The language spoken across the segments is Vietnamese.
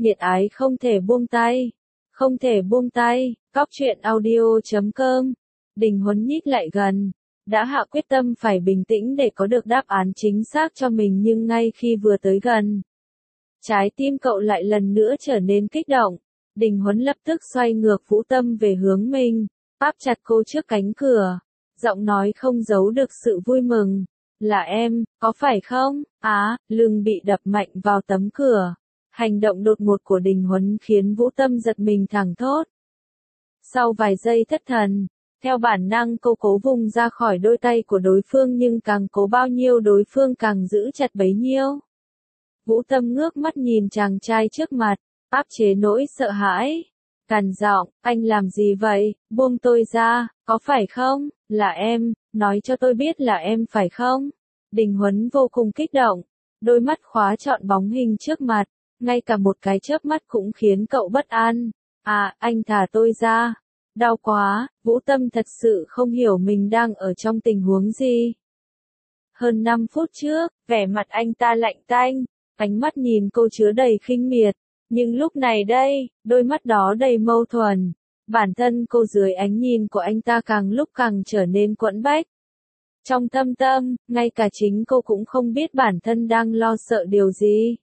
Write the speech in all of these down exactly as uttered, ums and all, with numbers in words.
nhiệt ái không thể buông tay, không thể buông tay, cóc truyện audio chấm com. Đình Huấn nhích lại gần, đã hạ quyết tâm phải bình tĩnh để có được đáp án chính xác cho mình, nhưng ngay khi vừa tới gần, trái tim cậu lại lần nữa trở nên kích động. Đình Huấn lập tức xoay ngược Vũ Tâm về hướng mình, áp chặt cô trước cánh cửa, giọng nói không giấu được sự vui mừng. Là em, có phải không? Á, lưng bị đập mạnh vào tấm cửa. Hành động đột ngột của Đình Huấn khiến Vũ Tâm giật mình thẳng thốt. Sau vài giây thất thần, theo bản năng cô cố vùng ra khỏi đôi tay của đối phương, nhưng càng cố bao nhiêu đối phương càng giữ chặt bấy nhiêu. Vũ Tâm ngước mắt nhìn chàng trai trước mặt, áp chế nỗi sợ hãi, gằn giọng, anh làm gì vậy, buông tôi ra, có phải không, là em, nói cho tôi biết là em phải không? Đình Huấn vô cùng kích động, đôi mắt khóa trọn bóng hình trước mặt, ngay cả một cái chớp mắt cũng khiến cậu bất an. À, anh thả tôi ra. Đau quá, Vũ Tâm thật sự không hiểu mình đang ở trong tình huống gì. Hơn năm phút trước, vẻ mặt anh ta lạnh tanh, ánh mắt nhìn cô chứa đầy khinh miệt, nhưng lúc này đây, đôi mắt đó đầy mâu thuẫn. Bản thân cô dưới ánh nhìn của anh ta càng lúc càng trở nên quẫn bách. Trong thâm tâm, ngay cả chính cô cũng không biết bản thân đang lo sợ điều gì.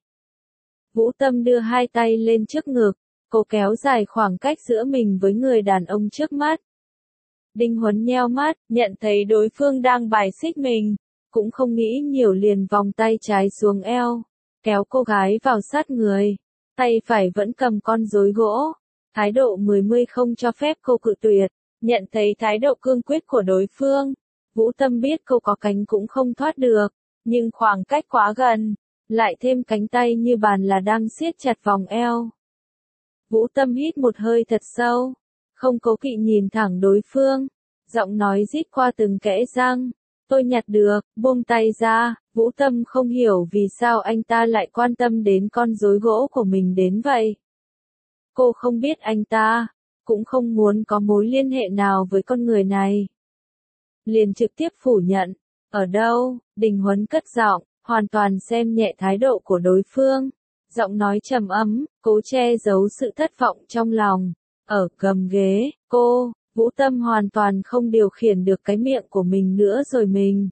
Vũ Tâm đưa hai tay lên trước ngực, cô kéo dài khoảng cách giữa mình với người đàn ông trước mắt. Đình Huấn nheo mắt, nhận thấy đối phương đang bài xích mình, cũng không nghĩ nhiều liền vòng tay trái xuống eo, kéo cô gái vào sát người, tay phải vẫn cầm con rối gỗ, thái độ mười mươi không cho phép cô cự tuyệt. Nhận thấy thái độ cương quyết của đối phương, Vũ Tâm biết cô có cánh cũng không thoát được, nhưng khoảng cách quá gần, lại thêm cánh tay như bàn là đang siết chặt vòng eo. Vũ Tâm hít một hơi thật sâu, không cố kỵ nhìn thẳng đối phương, giọng nói rít qua từng kẽ răng, tôi nhặt được, buông tay ra. Vũ Tâm không hiểu vì sao anh ta lại quan tâm đến con rối gỗ của mình đến vậy. Cô không biết anh ta, cũng không muốn có mối liên hệ nào với con người này. Liền trực tiếp phủ nhận, ở đâu? Đình Huấn cất giọng, hoàn toàn xem nhẹ thái độ của đối phương. Giọng nói trầm ấm, cố che giấu sự thất vọng trong lòng. Ở gầm ghế, cô, Vũ Tâm hoàn toàn không điều khiển được cái miệng của mình nữa rồi mình.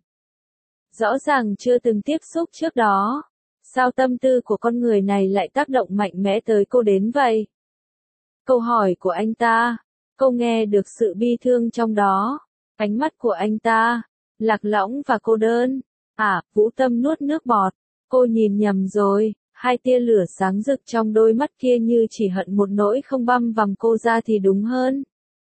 Rõ ràng chưa từng tiếp xúc trước đó. Sao tâm tư của con người này lại tác động mạnh mẽ tới cô đến vậy? Câu hỏi của anh ta, cô nghe được sự bi thương trong đó. Ánh mắt của anh ta, lạc lõng và cô đơn. À, Vũ Tâm nuốt nước bọt. Cô nhìn nhầm rồi. Hai tia lửa sáng rực trong đôi mắt kia như chỉ hận một nỗi không băm vằm cô ra thì đúng hơn.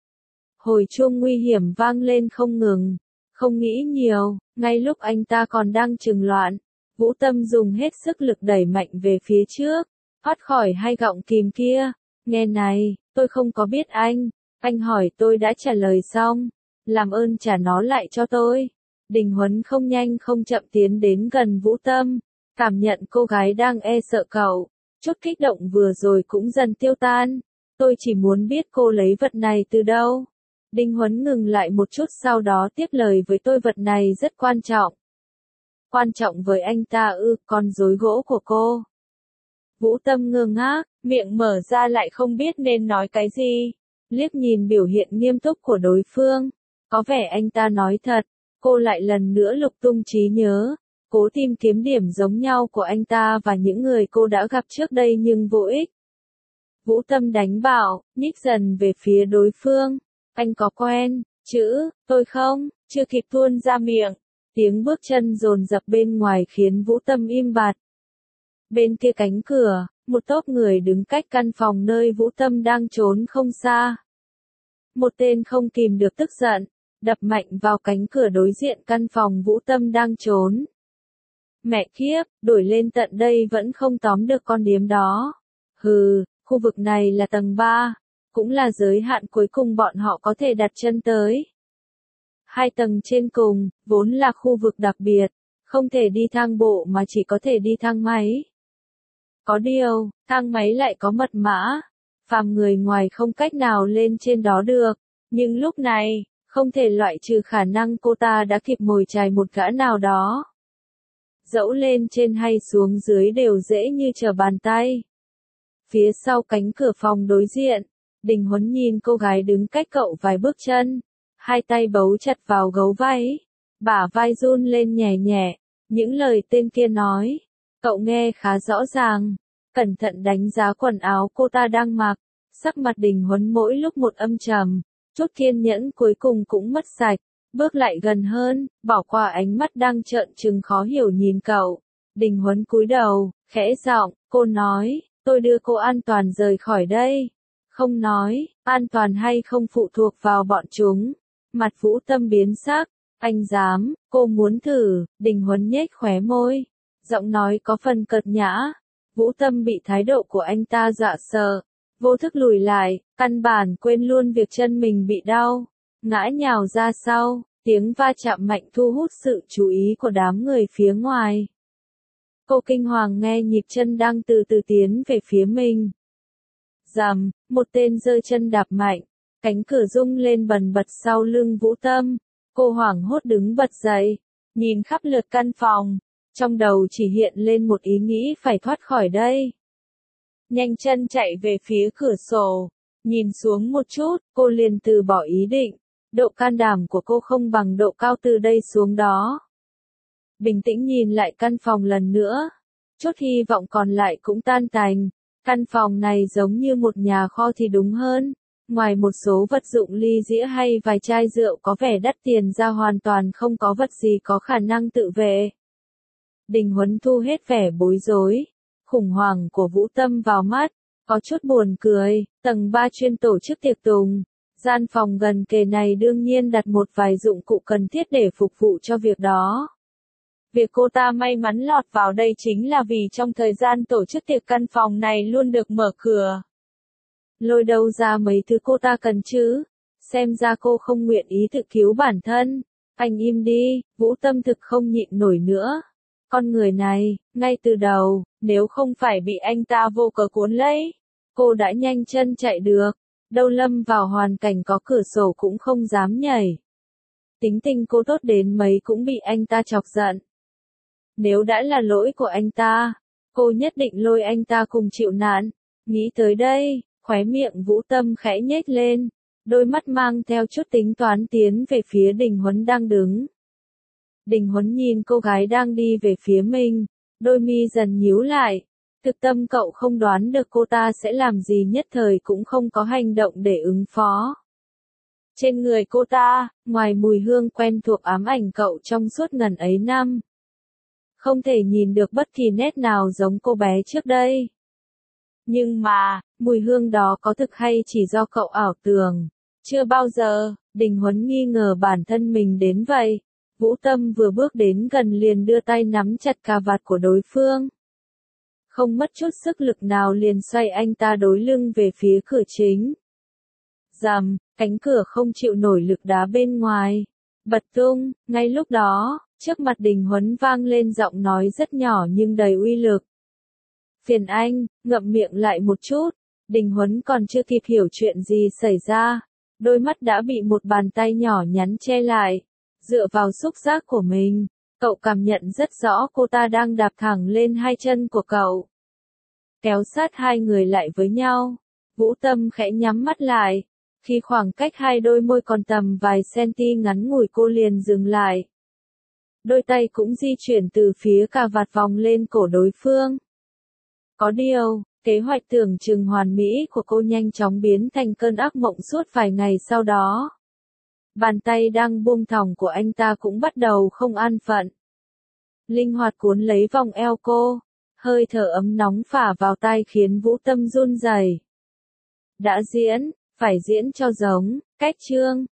Hồi chuông nguy hiểm vang lên không ngừng. Không nghĩ nhiều, ngay lúc anh ta còn đang chừng loạn, Vũ Tâm dùng hết sức lực đẩy mạnh về phía trước, thoát khỏi hai gọng kìm kia. Nghe này, tôi không có biết anh, anh hỏi tôi đã trả lời xong, làm ơn trả nó lại cho tôi. Đình Huấn không nhanh không chậm tiến đến gần Vũ Tâm, cảm nhận cô gái đang e sợ cậu, chút kích động vừa rồi cũng dần tiêu tan. Tôi chỉ muốn biết cô lấy vật này từ đâu. Đình Huấn ngừng lại một chút sau đó tiếp lời với tôi, vật này rất quan trọng. Quan trọng với anh ta ư? Con rối gỗ của cô. Vũ Tâm ngơ ngác, miệng mở ra lại không biết nên nói cái gì. Liếc nhìn biểu hiện nghiêm túc của đối phương, có vẻ anh ta nói thật. Cô lại lần nữa lục tung trí nhớ, cố tìm kiếm điểm giống nhau của anh ta và những người cô đã gặp trước đây nhưng vô ích. Vũ Tâm đánh bảo, nhích dần về phía đối phương. Anh có quen, chữ, tôi không? Chưa kịp tuôn ra miệng, tiếng bước chân dồn dập bên ngoài khiến Vũ Tâm im bặt. Bên kia cánh cửa, một tốp người đứng cách căn phòng nơi Vũ Tâm đang trốn không xa. Một tên không kìm được tức giận, đập mạnh vào cánh cửa đối diện căn phòng Vũ Tâm đang trốn. Mẹ kiếp, đuổi lên tận đây vẫn không tóm được con điếm đó. Hừ, khu vực này là tầng ba. Cũng là giới hạn cuối cùng bọn họ có thể đặt chân tới. Hai tầng trên cùng, vốn là khu vực đặc biệt, không thể đi thang bộ mà chỉ có thể đi thang máy. Có điều, thang máy lại có mật mã, phàm người ngoài không cách nào lên trên đó được, nhưng lúc này, không thể loại trừ khả năng cô ta đã kịp mồi chài một gã nào đó. Dẫu lên trên hay xuống dưới đều dễ như trở bàn tay. Phía sau cánh cửa phòng đối diện, Đình Huấn nhìn cô gái đứng cách cậu vài bước chân, hai tay bấu chặt vào gấu váy, bả vai run lên nhẹ nhẹ, những lời tên kia nói, cậu nghe khá rõ ràng, cẩn thận đánh giá quần áo cô ta đang mặc, sắc mặt Đình Huấn mỗi lúc một âm trầm, chút kiên nhẫn cuối cùng cũng mất sạch, bước lại gần hơn, bỏ qua ánh mắt đang trợn trừng khó hiểu nhìn cậu. Đình Huấn cúi đầu, khẽ giọng, cô nói, tôi đưa cô an toàn rời khỏi đây. Không nói, an toàn hay không phụ thuộc vào bọn chúng. Mặt Vũ Tâm biến sắc, anh dám, cô muốn thử, Đình Huấn nhếch khóe môi. Giọng nói có phần cợt nhã. Vũ Tâm bị thái độ của anh ta dọa sợ, vô thức lùi lại, căn bản quên luôn việc chân mình bị đau. Ngã nhào ra sau, tiếng va chạm mạnh thu hút sự chú ý của đám người phía ngoài. Cô kinh hoàng nghe nhịp chân đang từ từ tiến về phía mình. Rầm, một tên giơ chân đạp mạnh, cánh cửa rung lên bần bật sau lưng Vũ Tâm. Cô hoảng hốt đứng bật dậy, nhìn khắp lượt căn phòng, trong đầu chỉ hiện lên một ý nghĩ phải thoát khỏi đây. Nhanh chân chạy về phía cửa sổ, nhìn xuống một chút, cô liền từ bỏ ý định. Độ can đảm của cô không bằng độ cao từ đây xuống đó. Bình tĩnh nhìn lại căn phòng lần nữa, chút hy vọng còn lại cũng tan tành. Căn phòng này giống như một nhà kho thì đúng hơn, ngoài một số vật dụng ly dĩa hay vài chai rượu có vẻ đắt tiền ra hoàn toàn không có vật gì có khả năng tự vệ. Đình Huấn thu hết vẻ bối rối, khủng hoảng của Vũ Tâm vào mắt, có chút buồn cười, tầng ba chuyên tổ chức tiệc tùng. Gian phòng gần kề này đương nhiên đặt một vài dụng cụ cần thiết để phục vụ cho việc đó. Việc cô ta may mắn lọt vào đây chính là vì trong thời gian tổ chức tiệc căn phòng này luôn được mở cửa. Lôi đâu ra mấy thứ cô ta cần chứ? Xem ra cô không nguyện ý tự cứu bản thân. Anh im đi, Vũ Tâm thực không nhịn nổi nữa. Con người này, ngay từ đầu, nếu không phải bị anh ta vô cớ cuốn lấy, cô đã nhanh chân chạy được. Đâu lâm vào hoàn cảnh có cửa sổ cũng không dám nhảy. Tính tình cô tốt đến mấy cũng bị anh ta chọc giận. Nếu đã là lỗi của anh ta, cô nhất định lôi anh ta cùng chịu nạn. Nghĩ tới đây, khóe miệng Vũ Tâm khẽ nhếch lên, đôi mắt mang theo chút tính toán tiến về phía Đình Huấn đang đứng. Đình Huấn nhìn cô gái đang đi về phía mình, đôi mi dần nhíu lại. Thực tâm cậu không đoán được cô ta sẽ làm gì, nhất thời cũng không có hành động để ứng phó. Trên người cô ta, ngoài mùi hương quen thuộc ám ảnh cậu trong suốt ngần ấy năm, không thể nhìn được bất kỳ nét nào giống cô bé trước đây. Nhưng mà, mùi hương đó có thực hay chỉ do cậu ảo tưởng? Chưa bao giờ, Đình Huấn nghi ngờ bản thân mình đến vậy. Vũ Tâm vừa bước đến gần liền đưa tay nắm chặt cà vạt của đối phương. Không mất chút sức lực nào liền xoay anh ta đối lưng về phía cửa chính. Rầm, cánh cửa không chịu nổi lực đá bên ngoài. Bật tung, ngay lúc đó, trước mặt Đình Huấn vang lên giọng nói rất nhỏ nhưng đầy uy lực. Phiền anh, ngậm miệng lại một chút. Đình Huấn còn chưa kịp hiểu chuyện gì xảy ra. Đôi mắt đã bị một bàn tay nhỏ nhắn che lại. Dựa vào xúc giác của mình, cậu cảm nhận rất rõ cô ta đang đạp thẳng lên hai chân của cậu. Kéo sát hai người lại với nhau. Vũ Tâm khẽ nhắm mắt lại. Khi khoảng cách hai đôi môi còn tầm vài centi ngắn ngủi cô liền dừng lại. Đôi tay cũng di chuyển từ phía cà vạt vòng lên cổ đối phương. Có điều, kế hoạch tưởng chừng hoàn mỹ của cô nhanh chóng biến thành cơn ác mộng suốt vài ngày sau đó. Bàn tay đang buông thõng của anh ta cũng bắt đầu không an phận. Linh hoạt cuốn lấy vòng eo cô, hơi thở ấm nóng phả vào tai khiến Vũ Tâm run rẩy. Đã diễn, phải diễn cho giống, cách chương.